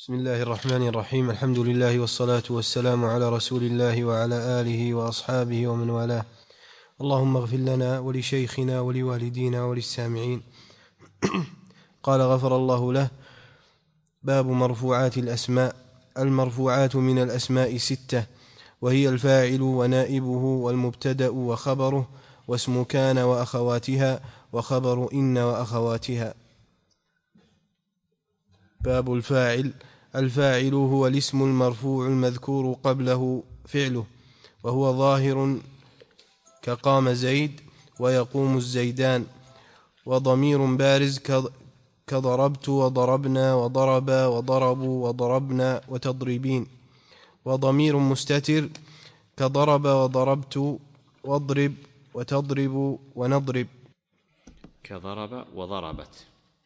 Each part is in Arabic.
بسم الله الرحمن الرحيم. الحمد لله والصلاة والسلام على رسول الله وعلى آله وأصحابه ومن والاه. اللهم اغفر لنا ولشيخنا ولوالدينا وللسامعين. قال غفر الله له: باب مرفوعات الأسماء. المرفوعات من الأسماء 6، وهي الفاعل ونائبه والمبتدأ وخبره واسم كان وأخواتها وخبر إن وأخواتها. باب الفاعل. الفاعل هو الاسم المرفوع المذكور قبله فعله، وهو ظاهر كقام زيد ويقوم الزيدان، وضمير بارز كضربت وضربنا وضربا وضربوا وضربنا وتضربين، وضمير مستتر كضرب وضربت واضرب وتضرب ونضرب. كضرب وضربت،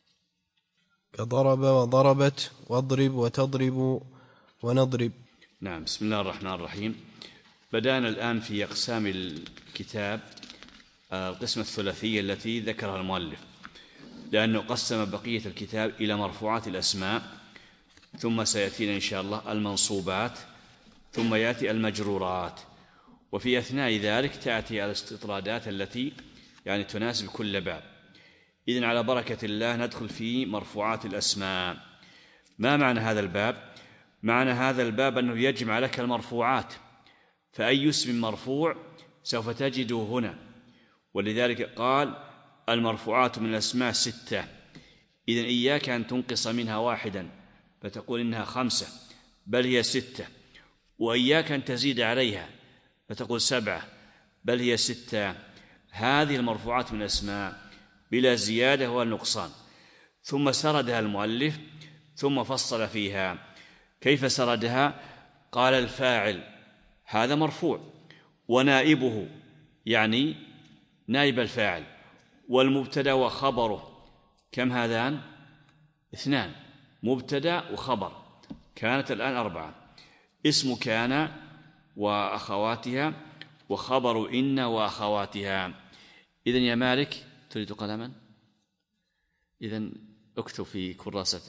كضرب وضربت واضرب وتضرب ونضرب. نعم. بسم الله الرحمن الرحيم. بدأنا الآن في أقسام الكتاب القسمة الثلاثية التي ذكرها المؤلف، لأنه قسم بقية الكتاب إلى مرفوعات الأسماء، ثم سيأتينا إن شاء الله المنصوبات، ثم يأتي المجرورات، وفي أثناء ذلك تأتي الاستطرادات التي تناسب كل باب. إذن على بركة الله ندخل في مرفوعات الأسماء. ما معنى هذا الباب؟ معنى هذا الباب أنه يجمع لك المرفوعات، فأي اسم مرفوع سوف تجده هنا، ولذلك قال المرفوعات من الأسماء 6. إذن إياك أن تنقص منها واحدا فتقول إنها 5، بل هي 6، وإياك أن تزيد عليها فتقول 7، بل هي 6. هذه المرفوعات من الأسماء بلا زيادة ولا نقصان. ثم سردها المؤلف ثم فصل فيها. كيف سردها؟ قال الفاعل هذا مرفوع، ونائبه يعني نائب الفاعل، والمبتدأ وخبره. كم هذان؟ 2، مبتدأ وخبر. كانت الآن 4. اسم كان وأخواتها وخبر إن وأخواتها. إذن يا مالك تريد قلما؟ إذن اكتب في كراستك.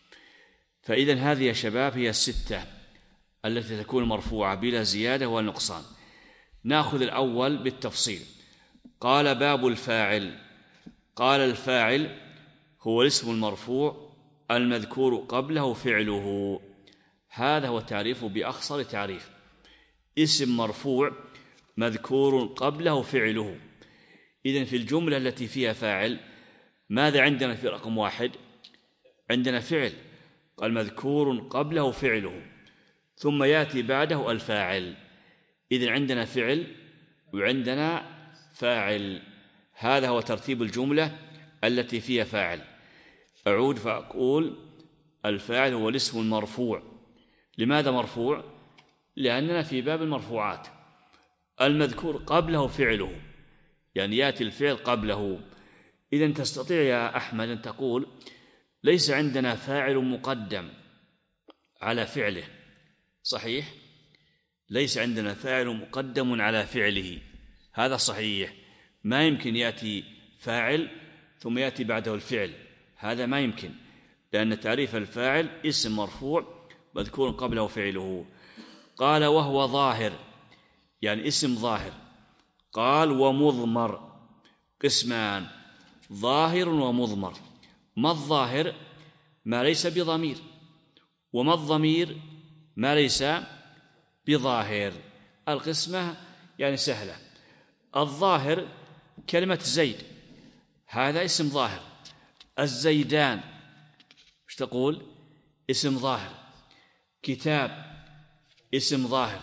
فإذن هذه يا شباب هي 6 التي تكون مرفوعة بلا زيادة ولا نقصان. نأخذ الأول بالتفصيل. قال باب الفاعل. قال الفاعل هو الاسم المرفوع المذكور قبله فعله. هذا هو تعريفه بأخصر تعريف. اسم مرفوع مذكور قبله فعله. إذن في الجملة التي فيها فاعل ماذا عندنا في رقم 1؟ عندنا فعل، قال مذكور قبله فعله، ثم يأتي بعده الفاعل. إذن عندنا فعل وعندنا فاعل. هذا هو ترتيب الجملة التي فيها فاعل. أعود فأقول الفاعل هو الاسم المرفوع. لماذا مرفوع؟ لأننا في باب المرفوعات. المذكور قبله فعله، يعني يأتي الفعل قبله. إذن تستطيع يا أحمد أن تقول ليس عندنا فاعل مقدم على فعله. صحيح؟ ليس عندنا فاعل مقدم على فعله، هذا صحيح. ما يمكن يأتي فاعل ثم يأتي بعده الفعل، هذا ما يمكن، لأن تعريف الفاعل اسم مرفوع مذكور قبله فعله. قال وهو ظاهر، يعني اسم ظاهر. قال ومضمر، قسمان، ظاهر ومضمر. ما الظاهر؟ ما ليس بضمير. وما الضمير؟ ما ليس بظاهر. القسمة يعني سهلة. الظاهر كلمة زيد، هذا اسم ظاهر. الزيدان مش تقول؟ اسم ظاهر. كتاب اسم ظاهر.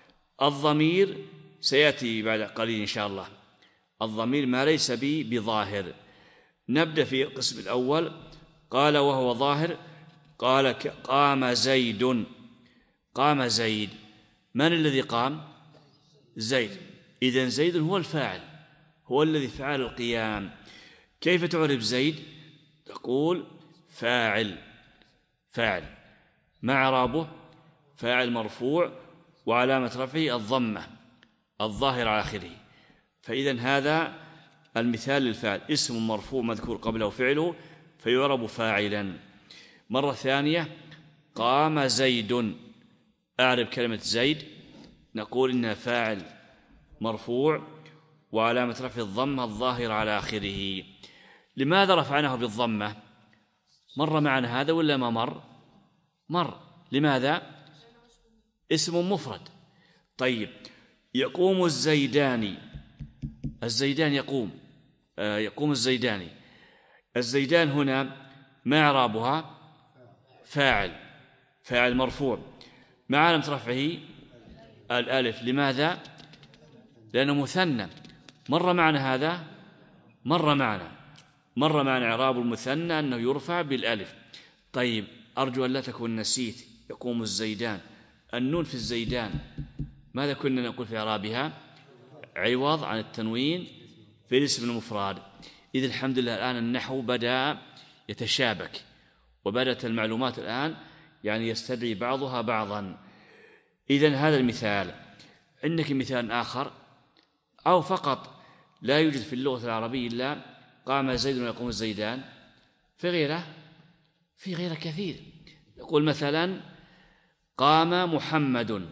الضمير سيأتي بعد قليل إن شاء الله. الضمير ما ليس بظاهر. نبدأ في القسم الأول. قال وهو ظاهر. قال قام زيد. قام زيد، من الذي قام؟ زيد. إذن زيد هو الفاعل، هو الذي فعل القيام. كيف تعرف زيد؟ تقول فاعل. فاعل ما إعرابه؟ فاعل مرفوع وعلامة رفعه الضمة الظاهر على آخره. فإذن هذا المثال للفاعل، اسم مرفوع مذكور قبله فعله فيعرب فاعلا. مرة ثانية قام زيد. أعرب كلمة زيد، نقول إنها فاعل مرفوع وعلامة رفع الضمة الظاهرة على آخره. لماذا رفعناه بالضمة؟ مر معنا هذا ولا ما مر؟ مر. لماذا؟ اسم مفرد. طيب، يقوم الزيداني. الزيدان يقوم، يقوم الزيداني. الزيدان هنا ما إعرابها؟ فاعل، فاعل مرفوع مع علامة رفعه الألف. لماذا؟ لأنه مثنى. مر معنا هذا؟ مر معنا إعراب المثنى أنه يرفع بالألف. طيب، أرجو أن لا تكون نسيت. يقوم الزيدان، النون في الزيدان ماذا كنا نقول في إعرابها؟ عوض عن التنوين في الاسم المفرد. إذا الحمد لله الآن النحو بدأ يتشابك، وبدأت المعلومات الآن يعني يستدعي بعضها بعضا. إذن هذا المثال. عندك مثال آخر، أو فقط لا يوجد في اللغة العربية إلا قام زيد ويقوم الزيدان؟ في غيره كثير. يقول مثلا قام محمد،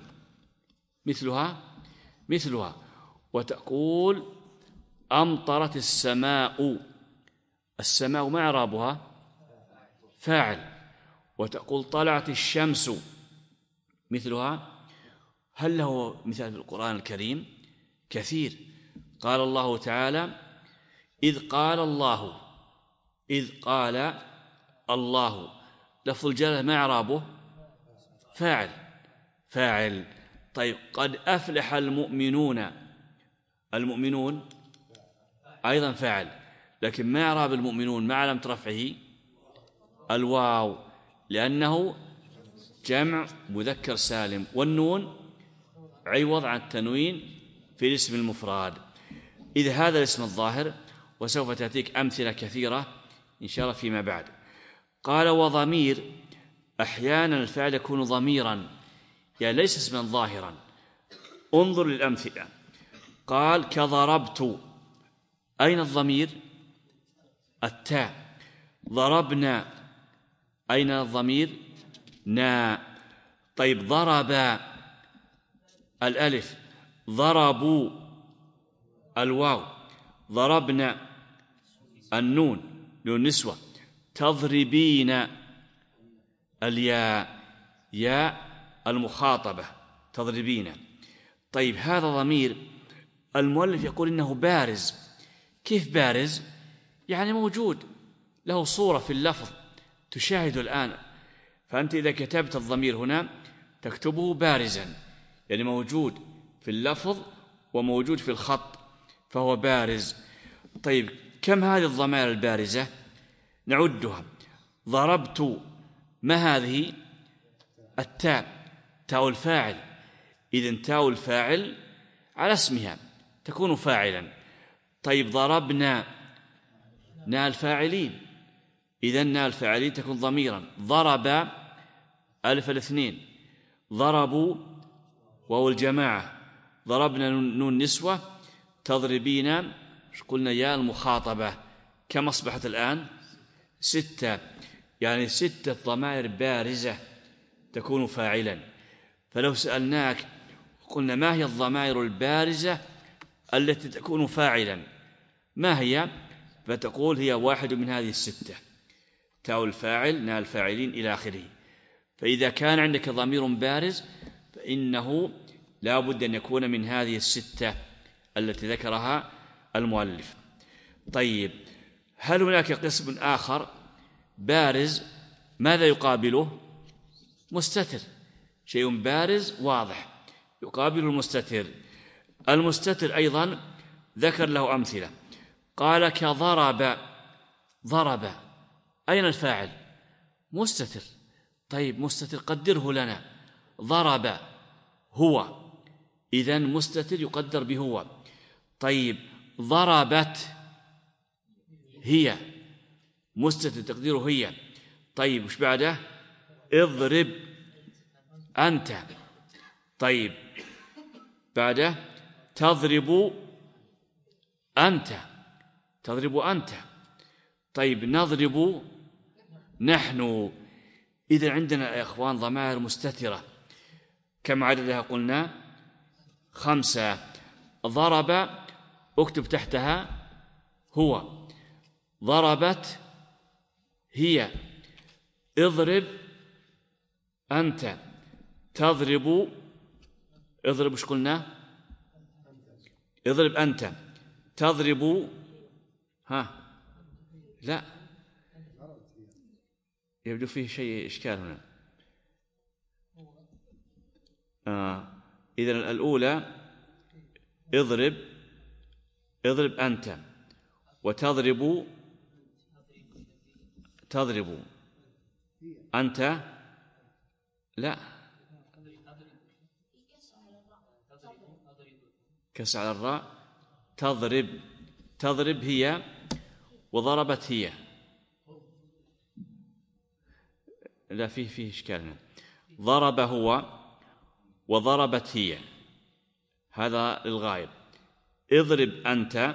مثلها. وتقول أمطرت السماء. السماء ما إعرابها؟ فاعل. وتقول طلعت الشمس، مثلها. هل له مثال في القرآن الكريم؟ كثير. قال الله تعالى إذ قال الله. لفظ الجلالة ما إعرابه؟ فاعل. طيب، قد أفلح المؤمنون أيضا فاعل، لكن ما إعراب المؤمنون مع علامة رفعه الواو، لأنه جمع مذكر سالم، والنون عوض عن التنوين في الاسم المفرد. إذا هذا الاسم الظاهر، وسوف تأتيك أمثلة كثيرة إن شاء الله فيما بعد. قال وضمير، أحيانا الفعل يكون ضميرا، يعني ليس اسما ظاهرا. انظر للأمثلة. قال كضربت، أين الضمير؟ التاء. ضربنا، أين الضمير؟ نا. طيب، ضرب الألف، ضربوا الواو، ضربنا النون، نون نسوة. تضربين الياء، ياء المخاطبة، تضربين. طيب، هذا ضمير. المؤلف يقول إنه بارز. كيف بارز؟ يعني موجود، له صورة في اللفظ تشاهد الآن. فأنت إذا كتبت الضمير هنا تكتبه بارزا، يعني موجود في اللفظ وموجود في الخط، فهو بارز. طيب، كم هذه الضمائر البارزة؟ نعدها. ضربت، ما هذه؟ التاء، تاء الفاعل. إذن تاء الفاعل على اسمها تكون فاعلا. طيب، ضربنا، نا الفاعلين، إذن نا الفاعلين تكون ضميرا. ضرب ألف الاثنين، ضربوا واو الجماعة، ضربنا نون نسوة، تضربين قلنا يا المخاطبة. كم أصبحت الآن؟ 6، يعني 6 ضمائر بارزة تكون فاعلا. فلو سألناك قلنا ما هي الضمائر البارزة التي تكون فاعلا، ما هي؟ فتقول هي واحد من هذه 6، تاء الفاعل، نا الفاعلين، إلى آخره. فإذا كان عندك ضمير بارز فإنه لا بد أن يكون من هذه 6 التي ذكرها المؤلف. طيب، هل هناك قسم آخر بارز ماذا يقابله؟ مستتر، شيء بارز واضح يقابل المستتر. المستتر أيضا ذكر له أمثلة. قال كضرب، ضرب، أين الفاعل؟ مستتر. طيب، مستتر قدره لنا. ضرب هو، إذن مستتر يقدر بهو. طيب، ضربت هي، مستتر تقديره هي. طيب، وش بعده؟ اضرب أنت. طيب، بعده تضرب أنت، تضرب أنت. طيب، نضرب نحن، إذا عندنا يا إخوان ضمائر مستترة، كم عددها؟ قلنا 5. ضرب اكتب تحتها هو، ضربت هي، اضرب أنت، تضرب، اضرب ايش قلنا؟ اضرب أنت، تضرب، لا يبدو فيه شيء إشكال هنا. إذن الأولى اضرب أنت، وتضرب أنت، لا كس على الراء، تضرب هي، وضربت هي، لا فيه إشكال هنا. ضرب هو وضربت هي، هذا للغايب. اضرب أنت،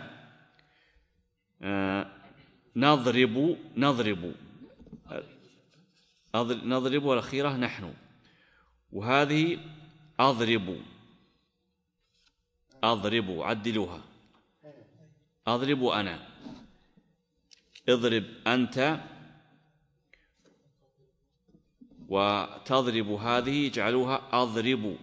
نضرب والأخيرة نحن، وهذه أضرب، عدلوها، أضرب أنا، اضرب أنت، وتضرب هذه اجعلوها أضرب،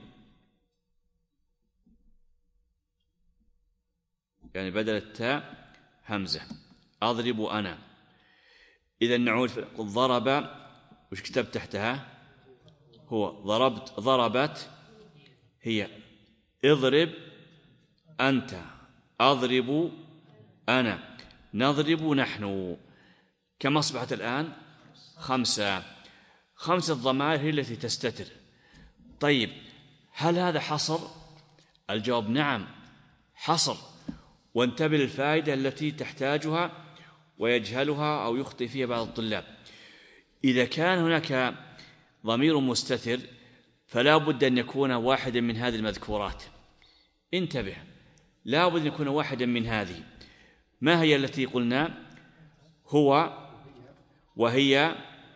يعني بدل التاء همزة، أضرب أنا. إذا نعود ضرب، وش كتبت تحتها؟ هو. ضربت هي، اضرب أنت، أضرب أنا، نضرب نحن. كم أصبحت الآن؟ 5. 5 ضمائر هي التي تستتر. طيب هل هذا حصر؟ الجواب نعم حصر، وانتبه للفائدة التي تحتاجها ويجهلها أو يخطئ فيها بعض الطلاب. إذا كان هناك ضمير مستتر فلا بد أن يكون واحدا من هذه المذكورات. انتبه، لا بد أن يكون واحدا من هذه. ما هي التي قلنا؟ هو وهي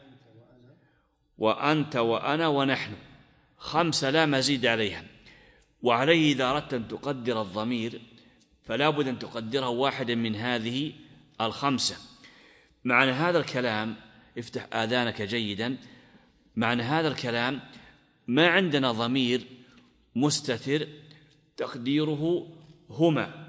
وأنت وأنا ونحن، 5 لا مزيد عليها. وعليه إذا أردت أن تقدر الضمير فلا بد أن تقدره واحدا من هذه 5. معنى هذا الكلام، افتح آذانك جيدا، معنى هذا الكلام ما عندنا ضمير مستتر تقديره هما،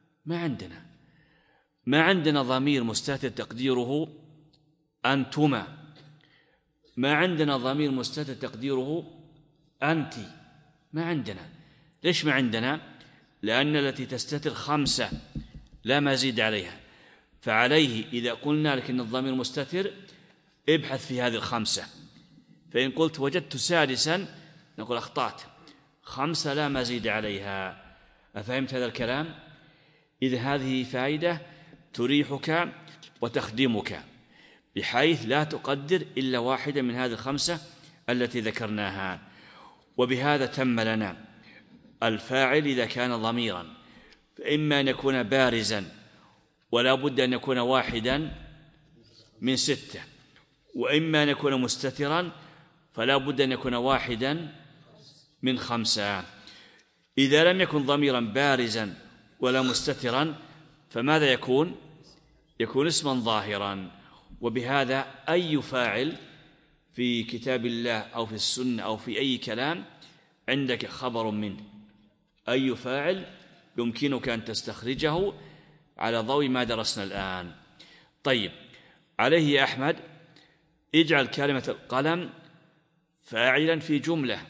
ما عندنا ضمير مستتر تقديره أنتما، ما عندنا ضمير مستتر تقديره أنت، ما عندنا. ليش ما عندنا؟ لأن التي تستتر 5 لا مزيد عليها. فعليه إذا قلنا لك إن الضمير مستتر ابحث في هذه 5. فإن قلت وجدت 6 نقول أخطأت، 5 لا مزيد عليها. أفهمت هذا الكلام؟ إذا هذه فائدة تريحك وتخدمك، بحيث لا تقدر إلا واحدة من هذه 5 التي ذكرناها. وبهذا تم لنا الفاعل إذا كان ضميرا، فإما أن يكون بارزا ولا بد أن يكون واحدا من 6، وإما أن يكون مستترا فلا بد أن يكون واحدا من 5. إذا لم يكن ضميرا بارزا ولا مستترا فماذا يكون؟ يكون اسما ظاهرا. وبهذا أي فاعل في كتاب الله أو في السنة أو في أي كلام عندك خبر منه، أي فاعل يمكنك أن تستخرجه على ضوء ما درسنا الآن. طيب، عليه يا أحمد اجعل كلمة القلم فاعلا في جملة.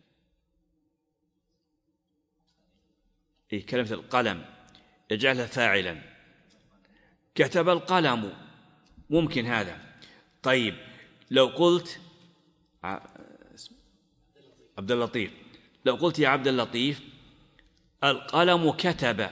كلمة القلم اجعلها فاعلا. كتب القلم، ممكن هذا. طيب لو قلت عبد اللطيف، لو قلت يا عبد اللطيف القلم كتب،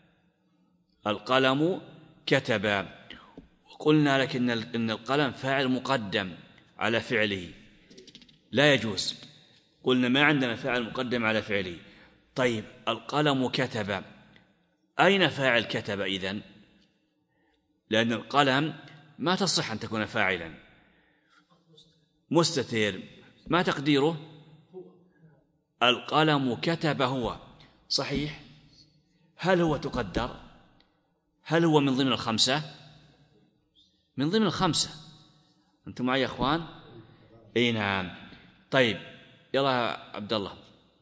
القلم كتب، وقلنا لك إن القلم فاعل مقدم على فعله، لا يجوز. قلنا ما عندنا فاعل مقدم على فعله. طيب القلم كتب، أين فاعل كتب إذن؟ لأن القلم ما تصح أن تكون فاعلا. مستتر، ما تقديره؟ القلم كتب هو، صحيح. هل هو تقدر؟ هل هو من ضمن الخمسة؟ من ضمن الخمسة. أنتم معي يا أخوان؟ أي نعم. طيب يلا يا عبد الله،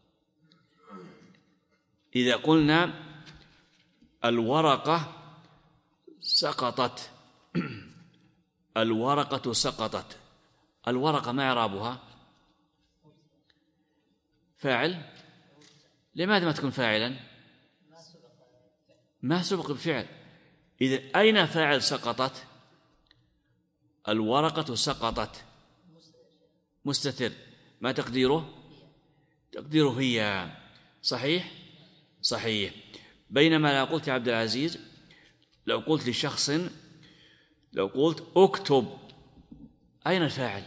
إذا قلنا الورقة سقطت، الورقة سقطت، الورقة ما إعرابها؟ فاعل. لماذا ما تكون فاعلا؟ ما سبق الفعل. إذن أين فاعل سقطت؟ الورقة سقطت، مستتر، ما تقديره؟ تقديره هي، صحيح؟ صحيح. بينما لو قلت يا عبد العزيز، لو قلت لشخص، لو قلت اكتب، أين الفاعل؟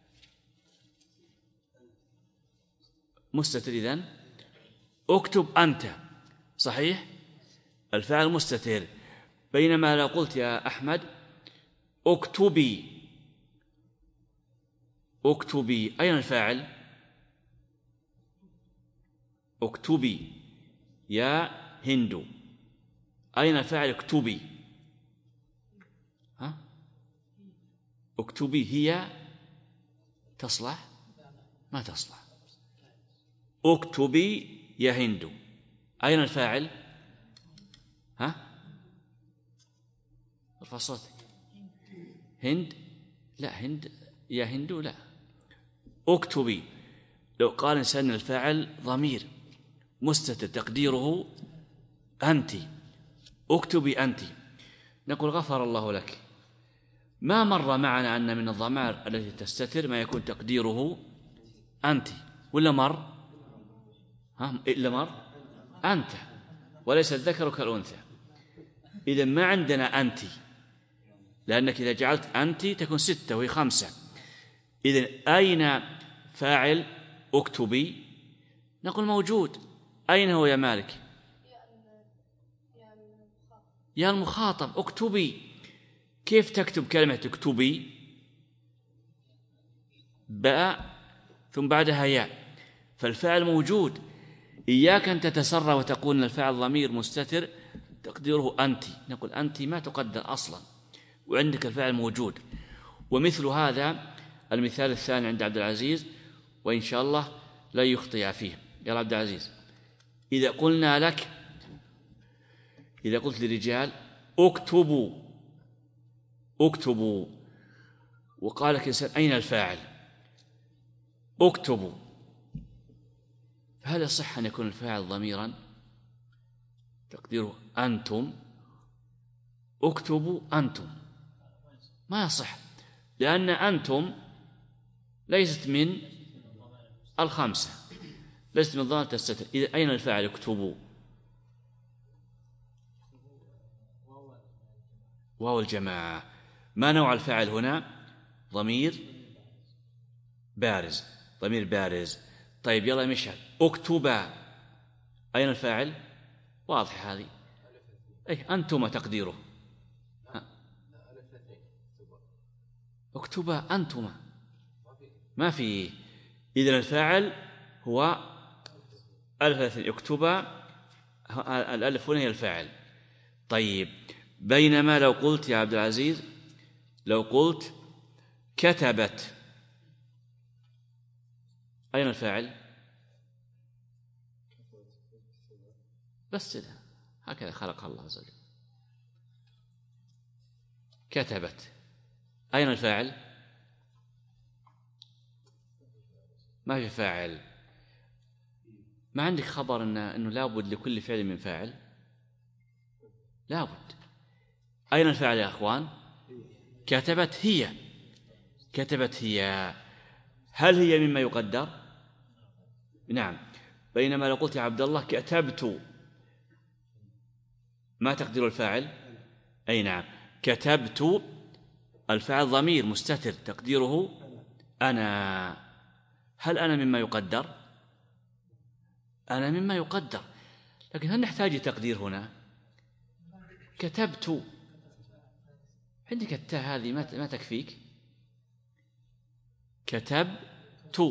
مستتر. إذن اكتب أنت، صحيح؟ الفاعل مستتر. بينما لو قلت يا أحمد اكتبي، اكتبي، أين الفاعل؟ اكتبي يا هند، أين الفاعل؟ اكتبي. ها؟ اكتبي هي تصلح؟ ما تصلح. اكتبي يا هند، أين الفاعل؟ ها؟ ارفع صوتك. هند؟ لا، هند يا هند لا. اكتبي. لو قال إنسان الفاعل ضمير مستتر تقديره أنت، اكتبي أنت، نقول غفر الله لك. ما مر معنا أن من الضمائر التي تستتر ما يكون تقديره أنت، ولا مر؟ إلا مر أنت، وليس الذكر كالأنثى. إذن ما عندنا أنت، لأنك إذا جعلت أنت تكون 6 وهي 5. إذن أين فاعل اكتبي؟ نقول موجود. أين هو يا مالك؟ يا المخاطب، اكتبي. كيف تكتب كلمة اكتبي؟ باء ثم بعدها ياء، فالفاعل موجود. إياك أن تتسرع وتقول أن الفاعل ضمير مستتر تقديره أنت، نقول أنت ما تقدر أصلا، وعندك الفاعل موجود. ومثل هذا المثال الثاني عند عبد العزيز، وإن شاء الله لا يخطئ فيه. يا عبد العزيز، إذا قلنا لك، إذا قلت للرجال اكتبوا، اكتبوا، وقال لك إنسان أين الفاعل؟ اكتبوا، فهل يصح أن يكون الفاعل ضميرا تقديره أنتم؟ اكتبوا أنتم، ما يصح، لأن أنتم ليست من الخمسة، ليست من ضمائر تستتر. إذا أين الفاعل؟ اكتبوا. واو الجماعة. ما نوع الفاعل هنا؟ ضمير بارز، ضمير بارز. طيب يلا مشعل، اكتبا، أين الفاعل؟ واضح هذه، أي أنتما تقديره. اكتبا أنتما، ما في. إذن الفاعل هو ألف. اكتبا، الألف هنا هي الفاعل. طيب بينما لو قلت يا عبد العزيز، لو قلت كتبت، أين الفاعل؟ بس كذا، هكذا خلق الله عز وجل. كتبت، أين الفاعل؟ ما في فاعل. ما عندك خبر أنه لابد لكل فعل من فاعل؟ لابد. أين الفاعل يا أخوان؟ كتبت هي، كتبت هي. هل هي مما يقدر؟ نعم. بينما لو قلت يا عبد الله كتبت، ما تقدر الفاعل؟ أي نعم، كتبت، الفاعل ضمير مستتر تقديره أنا. هل أنا مما يقدر؟ أنا مما يقدر، لكن هل نحتاج تقدير هنا؟ كتبت، عندك التاء هذه ما تكفيك؟ كتبت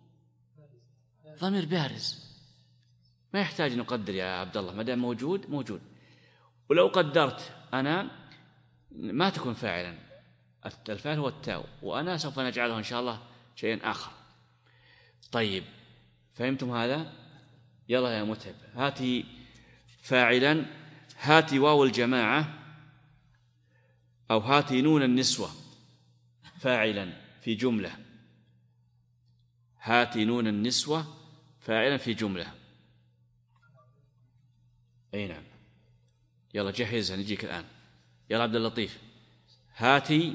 ضمير بارز ما يحتاج نقدر يا عبد الله، ما دام موجود. ولو قدرت أنا ما تكون فاعلا، الفاعل هو التاء، وأنا سوف نجعله إن شاء الله شيئا آخر. طيب فهمتم هذا؟ يلا يا متعب، هاتي فاعلا، هاتي واو الجماعة أو هاتي نون النسوة فاعلا في جملة. هاتي نون النسوة فاعلا في جملة. أي نعم، يلا جهزها نجيك الآن. يلا عبد اللطيف، هاتي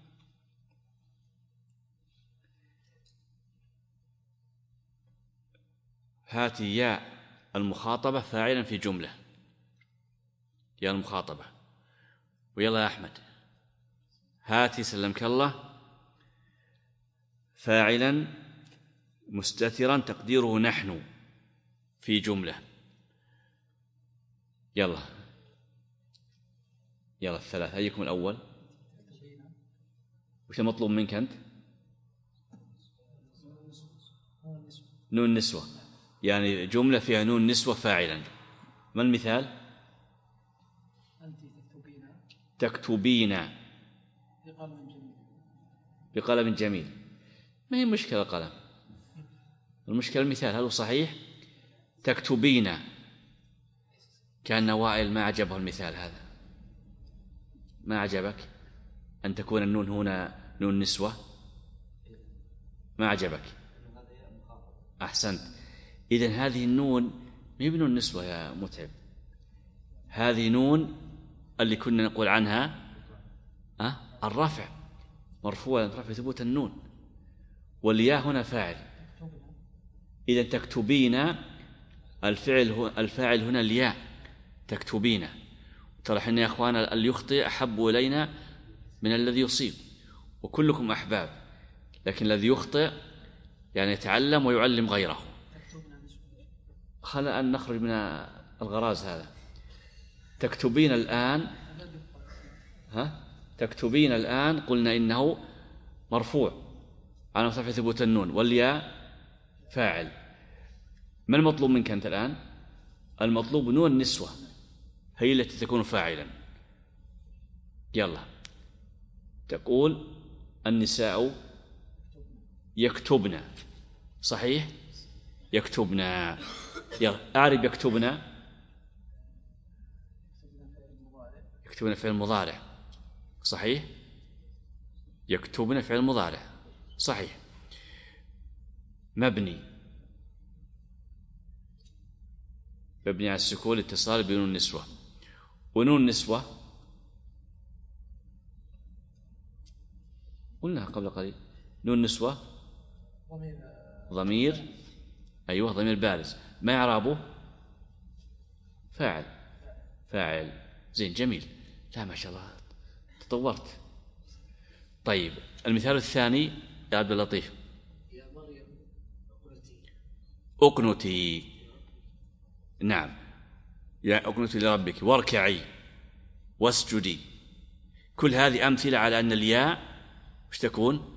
يا المخاطبة فاعلا في جملة. يا المخاطبة. ويلا يا أحمد، هاتي سلمك الله فاعلا مستترا تقديره نحن في جملة. يلا الثلاث، أيكم الأول؟ وش المطلوب منك أنت؟ نون نسوة، يعني جملة فيها نون نسوة فاعلا. ما المثال؟ أنت تكتبين بقلم جميل. ما هي مشكلة القلم، المشكلة المثال. هل هو صحيح؟ تكتبين. كان وائل ما عجبه المثال هذا، ما عجبك أن تكون النون هنا نون نسوة؟ ما عجبك؟ أحسنت. إذن هذه النون ما هي بنون نسوة يا متعب، هذه نون اللي كنا نقول عنها الرفع، مرفوع رفع ثبوت النون، والياء هنا فاعل. إذن تكتبين الفاعل هنا الياء، تكتبين. ترى حنا يا أخوان اللي يخطئ أحب إلينا من الذي يصيب، وكلكم أحباب، لكن الذي يخطئ يعني يتعلم ويعلم غيره. خلنا أن نخرج من الغراز هذا. تكتبين الآن، تكتبين الآن قلنا إنه مرفوع على رفع ثبوت النون، والياء فاعل. ما المطلوب منك أنت الآن؟ المطلوب نون النسوة هي التي تكون فاعلا. يلا تقول النساء يكتبن، صحيح؟ يكتبن. يلا أعرب يكتبن. يكتبن فعل مضارع، صحيح؟ يكتبن فعل مضارع، صحيح. مبني على السكون الاتصال بنون النسوة. ونون النسوة قلناها قبل قليل، نون النسوة ضمير، أيوه ضمير بارز. ما إعرابه؟ فاعل. زين جميل، لا ما شاء الله تطورت. طيب المثال الثاني يا عبد اللطيف. يا مريم اقنتي. نعم، يا اقنتي لربك واركعي واسجدي. كل هذه أمثلة على أن الياء وش تكون؟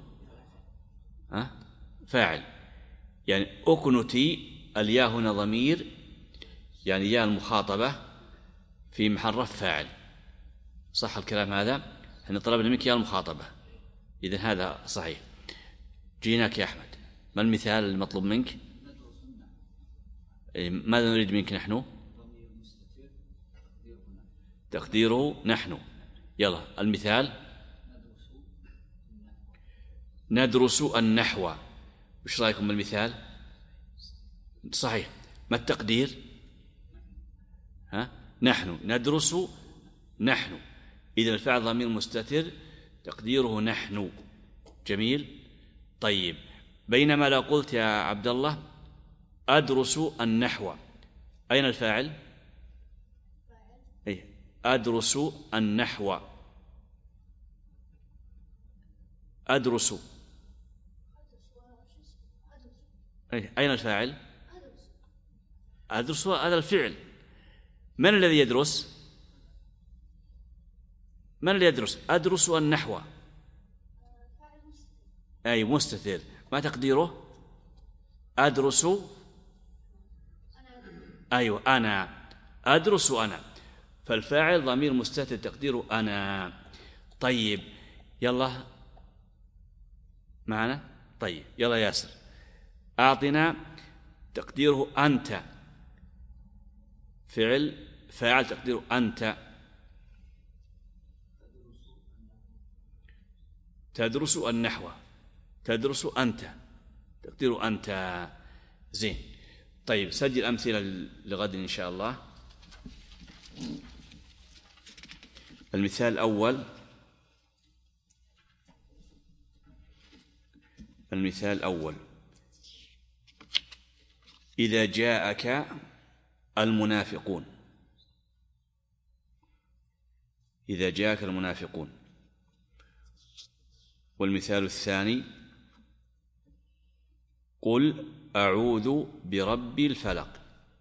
فاعل. يعني اقنتي الياء هنا ضمير، يعني ياء المخاطبة في محل رفع فاعل. صح الكلام هذا؟ احنا طلبنا منك ياء المخاطبة، إذن هذا صحيح. جيناك يا أحمد، ما المثال المطلوب منك؟ ماذا نريد منك نحن؟ تقديره نحن. يلا المثال. ندرس النحو. وش رأيكم بالمثال؟ صحيح. ما التقدير؟ نحن ندرس نحن. إذا الفعل ضمير مستتر تقديره نحن. جميل. طيب بينما لو قلت يا عبد الله أدرس النحو، أين الفاعل؟ أي أدرس النحو. أدرس، أين الفاعل؟ أدرس هذا الفعل. من الذي يدرس؟ من الذي يدرس؟ أدرس النحو. أي مستتر، ما تقديره؟ أدرس. أيوة أنا أدرس أنا، فالفاعل ضمير مستتر تقديره أنا. طيب يلا معنا. طيب يلا ياسر، أعطنا تقديره أنت، فاعل تقديره أنت. تدرس النحو، تدرس أنت، تقديره أنت. زين. طيب سجل أمثلة لغد إن شاء الله. المثال الأول، إذا جاءك المنافقون، إذا جاءك المنافقون. والمثال الثاني، قل أعوذ برب الفلق،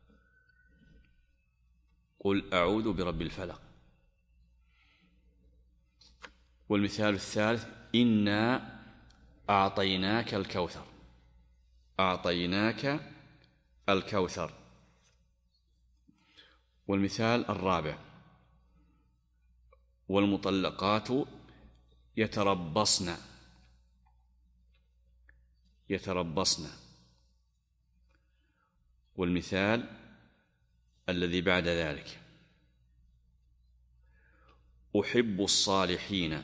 قل أعوذ برب الفلق. والمثال الثالث، إنا أعطيناك الكوثر، أعطيناك الكوثر. والمثال الرابع، والمطلقات يتربصن، يتربصن. والمثال الذي بعد ذلك، أحب الصالحين،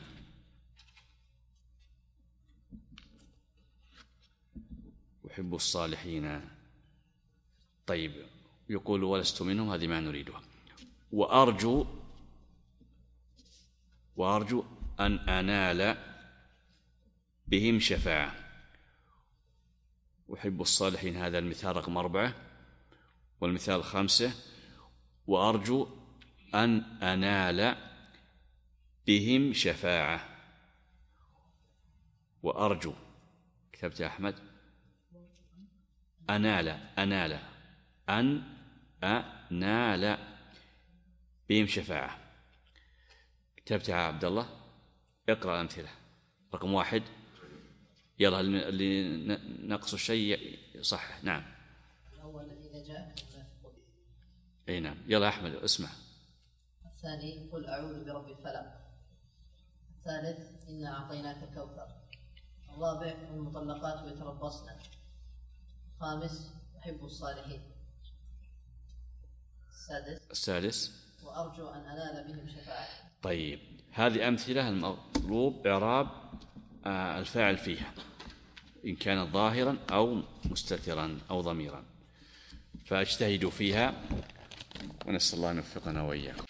أحب الصالحين. طيب يقول ولست منهم، هذه ما نريدها. وأرجو أن أنال بهم شفاعة. أحب الصالحين، هذا المثال رقم 4. والمثال 5، وأرجو أن أنال بهم شفاعة. وأرجو، كتبت يا أحمد؟ أنال، أنال، أن أنال بهم شفاعة. كتبت يا عبد الله؟ اقرأ الأمثلة. رقم 1، يلا اللي نقص الشيء صح. نعم. الأول إذا جاءك المنافقون. أي نعم. يلا أحمد اسمع. الثاني قل أعوذ برب الفلق. الثالث إنا أعطيناك الكوثر. الرابع المطلقات يتربصن. الخامس أحب الصالحين. السادس وأرجو أن أنال بهم شفاعة. طيب هذه أمثلة المطلوب إعراب الفاعل فيها، إن كان ظاهرا أو مستترا أو ضميرا، فاجتهدوا فيها ونسأل الله أن يوفقنا وإياكم.